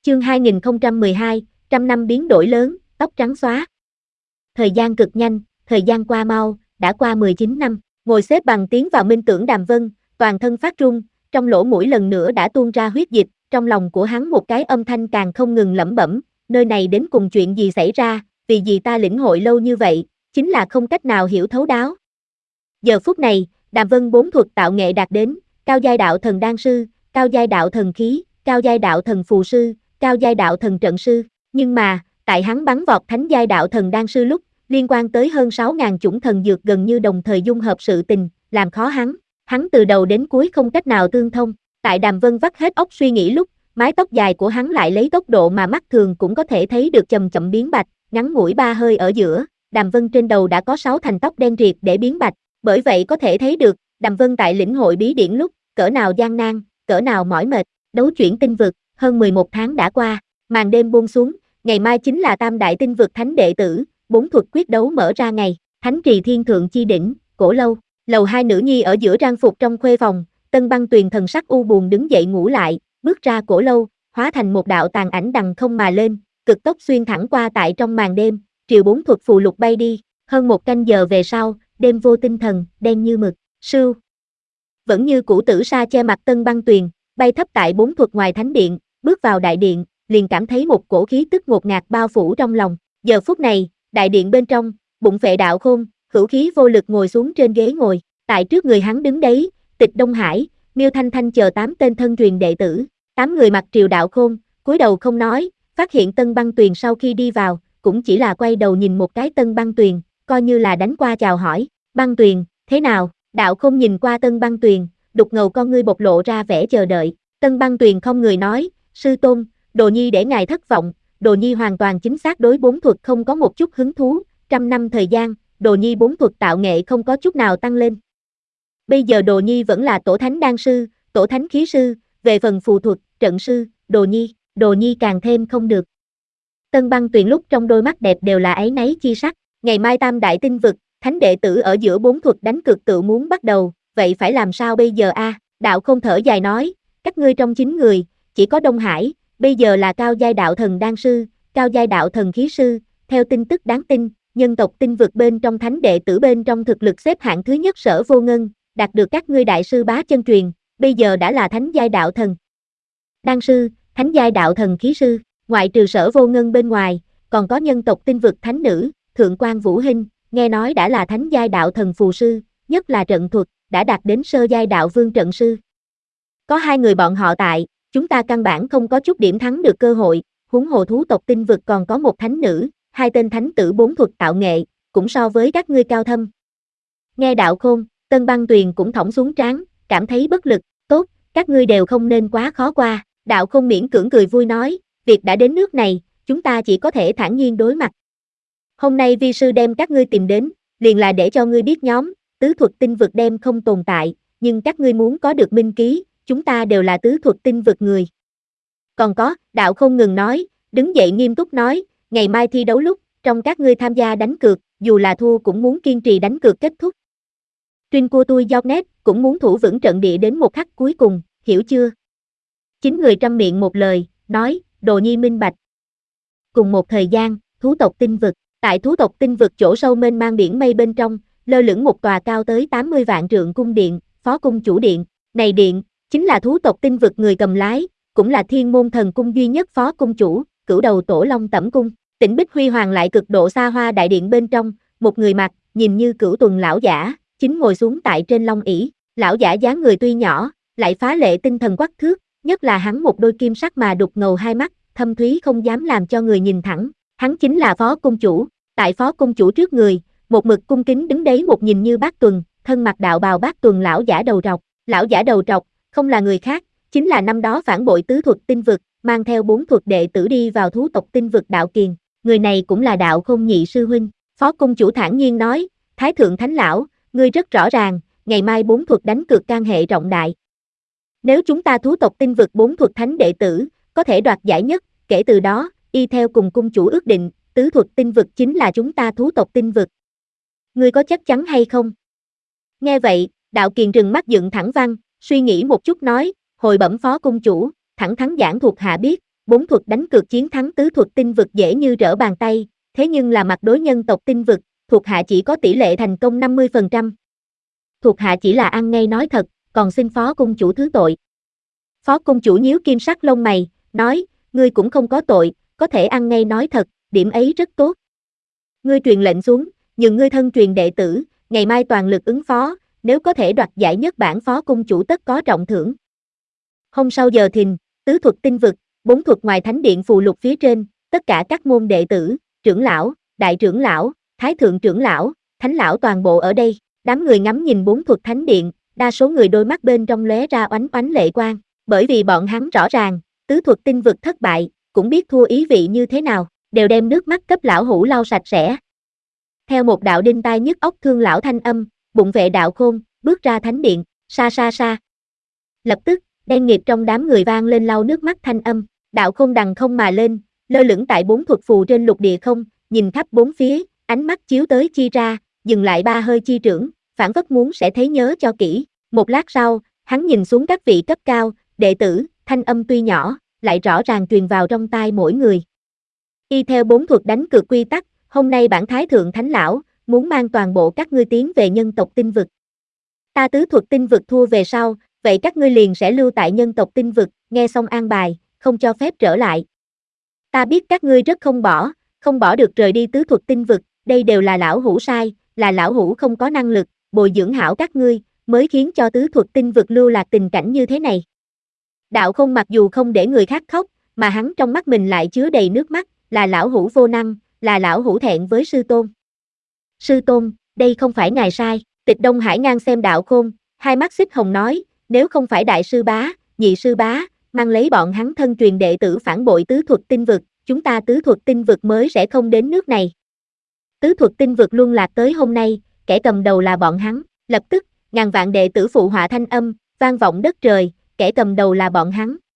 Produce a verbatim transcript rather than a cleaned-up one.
Chương hai nghìn không trăm mười hai, trăm năm biến đổi lớn, tóc trắng xóa. Thời gian cực nhanh, thời gian qua mau, đã qua mười chín năm, ngồi xếp bằng tiến vào minh tưởng Đàm Vân, toàn thân phát run, trong lỗ mũi lần nữa đã tuôn ra huyết dịch, trong lòng của hắn một cái âm thanh càng không ngừng lẩm bẩm, nơi này đến cùng chuyện gì xảy ra, vì gì ta lĩnh hội lâu như vậy, chính là không cách nào hiểu thấu đáo. Giờ phút này, Đàm Vân bốn thuật tạo nghệ đạt đến, cao giai đạo thần đan sư, cao giai đạo thần khí, cao giai đạo thần phù sư, cao giai đạo thần trận sư, nhưng mà, tại hắn bắn vọt thánh giai đạo thần đan sư lúc, liên quan tới hơn sáu nghìn chủng thần dược gần như đồng thời dung hợp sự tình, làm khó hắn, hắn từ đầu đến cuối không cách nào tương thông, tại Đàm Vân vắt hết óc suy nghĩ lúc, mái tóc dài của hắn lại lấy tốc độ mà mắt thường cũng có thể thấy được chậm chậm biến bạch, ngắn ngủi ba hơi ở giữa, Đàm Vân trên đầu đã có sáu thành tóc đen triệt để biến bạch, bởi vậy có thể thấy được, Đàm Vân tại lĩnh hội bí điển lúc, cỡ nào gian nan, cỡ nào mỏi mệt, đấu chuyển tinh vực, hơn mười một tháng đã qua, màn đêm buông xuống, ngày mai chính là tam đại tinh vực thánh đệ tử, bốn thuật quyết đấu mở ra ngày, thánh trì thiên thượng chi đỉnh, cổ lâu, lầu hai nữ nhi ở giữa trang phục trong khuê phòng, Tân Băng Tuyền thần sắc u buồn đứng dậy ngủ lại, bước ra cổ lâu, hóa thành một đạo tàn ảnh đằng không mà lên, cực tốc xuyên thẳng qua tại trong màn đêm, triều bốn thuật phù lục bay đi, hơn một canh giờ về sau, đêm vô tinh thần, đen như mực, sưu. Vẫn như cũ tử sa che mặt Tân Băng Tuyền, bay thấp tại bốn thuật ngoài thánh điện, bước vào đại điện, liền cảm thấy một cổ khí tức ngột ngạt bao phủ trong lòng. Giờ phút này, đại điện bên trong, bụng phệ đạo khôn, hữu khí vô lực ngồi xuống trên ghế ngồi, tại trước người hắn đứng đấy, Tịch Đông Hải, Miêu Thanh Thanh chờ tám tên thân truyền đệ tử, tám người mặc triều đạo khôn, cúi đầu không nói, phát hiện Tân Băng Tuyền sau khi đi vào, cũng chỉ là quay đầu nhìn một cái Tân Băng Tuyền, coi như là đánh qua chào hỏi, Băng Tuyền, thế nào? Đạo Khôn nhìn qua Tân Băng Tuyền, đục ngầu con ngươi bộc lộ ra vẻ chờ đợi, Tân Băng Tuyền không người nói, sư tôn, Đồ Nhi để ngài thất vọng, Đồ Nhi hoàn toàn chính xác đối bốn thuật không có một chút hứng thú, trăm năm thời gian, Đồ Nhi bốn thuật tạo nghệ không có chút nào tăng lên. Bây giờ Đồ Nhi vẫn là tổ thánh đan sư, tổ thánh khí sư, về phần phù thuật, trận sư, Đồ Nhi, Đồ Nhi càng thêm không được. Tân Băng Tuyền lúc trong đôi mắt đẹp đều là áy náy chi sắc, ngày mai tam đại tinh vực, thánh đệ tử ở giữa bốn thuật đánh cược tự muốn bắt đầu, vậy phải làm sao bây giờ a? À? Đạo Không thở dài nói, các ngươi trong chín người, chỉ có Đông Hải, bây giờ là cao giai đạo thần đan sư, cao giai đạo thần khí sư, theo tin tức đáng tin, nhân tộc tinh vực bên trong thánh đệ tử bên trong thực lực xếp hạng thứ nhất Sở Vô Ngân, đạt được các ngươi đại sư bá chân truyền, bây giờ đã là thánh giai đạo thần đan sư, thánh giai đạo thần khí sư, ngoại trừ Sở Vô Ngân bên ngoài, còn có nhân tộc tinh vực thánh nữ, Thượng quan Vũ Hinh, nghe nói đã là thánh giai đạo thần phù sư, nhất là trận thuật, đã đạt đến sơ giai đạo vương trận sư. Có hai người bọn họ tại, chúng ta căn bản không có chút điểm thắng được cơ hội, huống hồ thú tộc tinh vực còn có một thánh nữ, hai tên thánh tử bốn thuật tạo nghệ, cũng so với các ngươi cao thâm. Nghe Đạo Khôn, Tân Băng Tuyền cũng thõng xuống trán, cảm thấy bất lực, tốt, các ngươi đều không nên quá khó qua, Đạo Khôn miễn cưỡng cười vui nói, việc đã đến nước này, chúng ta chỉ có thể thản nhiên đối mặt. Hôm nay vi sư đem các ngươi tìm đến, liền là để cho ngươi biết nhóm, tứ thuật tinh vực đem không tồn tại, nhưng các ngươi muốn có được minh ký, chúng ta đều là tứ thuật tinh vực người. Còn có, Đạo không ngừng nói, đứng dậy nghiêm túc nói, ngày mai thi đấu lúc, trong các ngươi tham gia đánh cược, dù là thua cũng muốn kiên trì đánh cược kết thúc. Tuyên của tôi giao nét, cũng muốn thủ vững trận địa đến một khắc cuối cùng, hiểu chưa? Chín người trăm miệng một lời, nói, Đồ Nhi minh bạch. Cùng một thời gian, thú tộc tinh vực, tại thú tộc tinh vực chỗ sâu mênh mang biển mây bên trong, lơ lửng một tòa cao tới tám mươi vạn trượng cung điện, phó cung chủ điện, này điện, chính là thú tộc tinh vực người cầm lái, cũng là thiên môn thần cung duy nhất phó cung chủ, cửu đầu tổ long tẩm cung, Tĩnh Bích huy hoàng lại cực độ xa hoa đại điện bên trong, một người mặc, nhìn như cửu tuần lão giả, chính ngồi xuống tại trên long ỷ, lão giả dáng người tuy nhỏ, lại phá lệ tinh thần quắc thước, nhất là hắn một đôi kim sắc mà đục ngầu hai mắt, thâm thúy không dám làm cho người nhìn thẳng, hắn chính là phó cung chủ, tại phó cung chủ trước người, một mực cung kính đứng đấy một nhìn như bát tuần, thân mặc đạo bào bát tuần lão giả đầu trọc, lão giả đầu trọc, không là người khác, chính là năm đó phản bội tứ thuật tinh vực, mang theo bốn thuật đệ tử đi vào thú tộc tinh vực Đạo Kiền, người này cũng là Đạo Không nhị sư huynh, phó cung chủ thản nhiên nói, Thái thượng thánh lão, ngươi rất rõ ràng, ngày mai bốn thuật đánh cược can hệ trọng đại. Nếu chúng ta thú tộc tinh vực bốn thuật thánh đệ tử, có thể đoạt giải nhất, kể từ đó, y theo cùng cung chủ ước định, tứ thuật tinh vực chính là chúng ta thú tộc tinh vực. Ngươi có chắc chắn hay không? Nghe vậy, Đạo Kiền trừng mắt dựng thẳng văn, suy nghĩ một chút nói, hồi bẩm phó cung chủ, thẳng thắn giảng thuộc hạ biết, bốn thuật đánh cược chiến thắng tứ thuật tinh vực dễ như trở bàn tay, thế nhưng là mặt đối nhân tộc tinh vực, thuộc hạ chỉ có tỷ lệ thành công năm mươi phần trăm. Thuộc hạ chỉ là ăn ngay nói thật, còn xin phó cung chủ thứ tội. Phó cung chủ nhíu kim sắc lông mày, nói, ngươi cũng không có tội, có thể ăn ngay nói thật, điểm ấy rất tốt. Ngươi truyền lệnh xuống, nhường ngươi thân truyền đệ tử, ngày mai toàn lực ứng phó, nếu có thể đoạt giải nhất bản phó cung chủ tất có trọng thưởng. Hôm sau giờ thìn, tứ thuật tinh vực, bốn thuật ngoài thánh điện phù lục phía trên, tất cả các môn đệ tử, trưởng lão, đại trưởng lão, thái thượng trưởng lão, thánh lão toàn bộ ở đây, đám người ngắm nhìn bốn thuật thánh điện, đa số người đôi mắt bên trong lóe ra oánh oánh lệ quang, bởi vì bọn hắn rõ ràng, tứ thuật tinh vực thất bại, cũng biết thua ý vị như thế nào, đều đem nước mắt cấp lão hủ lau sạch sẽ. Theo một đạo đinh tai nhức óc thương lão thanh âm, bụng vệ đạo khôn, bước ra thánh điện, xa xa xa. Lập tức, đen nghịt trong đám người vang lên lau nước mắt thanh âm, đạo khôn đằng không mà lên, lơ lửng tại bốn thuật phù trên lục địa không, nhìn khắp bốn phía, ánh mắt chiếu tới chi ra, dừng lại ba hơi chi trưởng, phản phất muốn sẽ thấy nhớ cho kỹ. Một lát sau, hắn nhìn xuống các vị cấp cao, đệ tử, thanh âm tuy nhỏ, lại rõ ràng truyền vào trong tai mỗi người. Y theo bốn thuật đánh cược quy tắc, hôm nay bản thái thượng thánh lão, muốn mang toàn bộ các ngươi tiến về nhân tộc tinh vực. Ta tứ thuật tinh vực thua về sau, vậy các ngươi liền sẽ lưu tại nhân tộc tinh vực, nghe xong an bài, không cho phép trở lại. Ta biết các ngươi rất không bỏ, không bỏ được rời đi tứ thuật tinh vực, đây đều là lão hủ sai, là lão hủ không có năng lực, bồi dưỡng hảo các ngươi, mới khiến cho tứ thuật tinh vực lưu lạc tình cảnh như thế này. Đạo Khôn mặc dù không để người khác khóc, mà hắn trong mắt mình lại chứa đầy nước mắt, là lão hủ vô năng, là lão hủ thẹn với sư tôn. Sư tôn, đây không phải ngài sai, Tịch Đông Hải ngang xem Đạo Khôn, hai mắt xích hồng nói, nếu không phải đại sư bá, nhị sư bá, mang lấy bọn hắn thân truyền đệ tử phản bội tứ thuật tinh vực, chúng ta tứ thuật tinh vực mới sẽ không đến nước này. Tứ thuật tinh vực luân lạc tới hôm nay, kẻ cầm đầu là bọn hắn, lập tức, ngàn vạn đệ tử phụ họa thanh âm, vang vọng đất trời, kẻ cầm đầu là bọn hắn,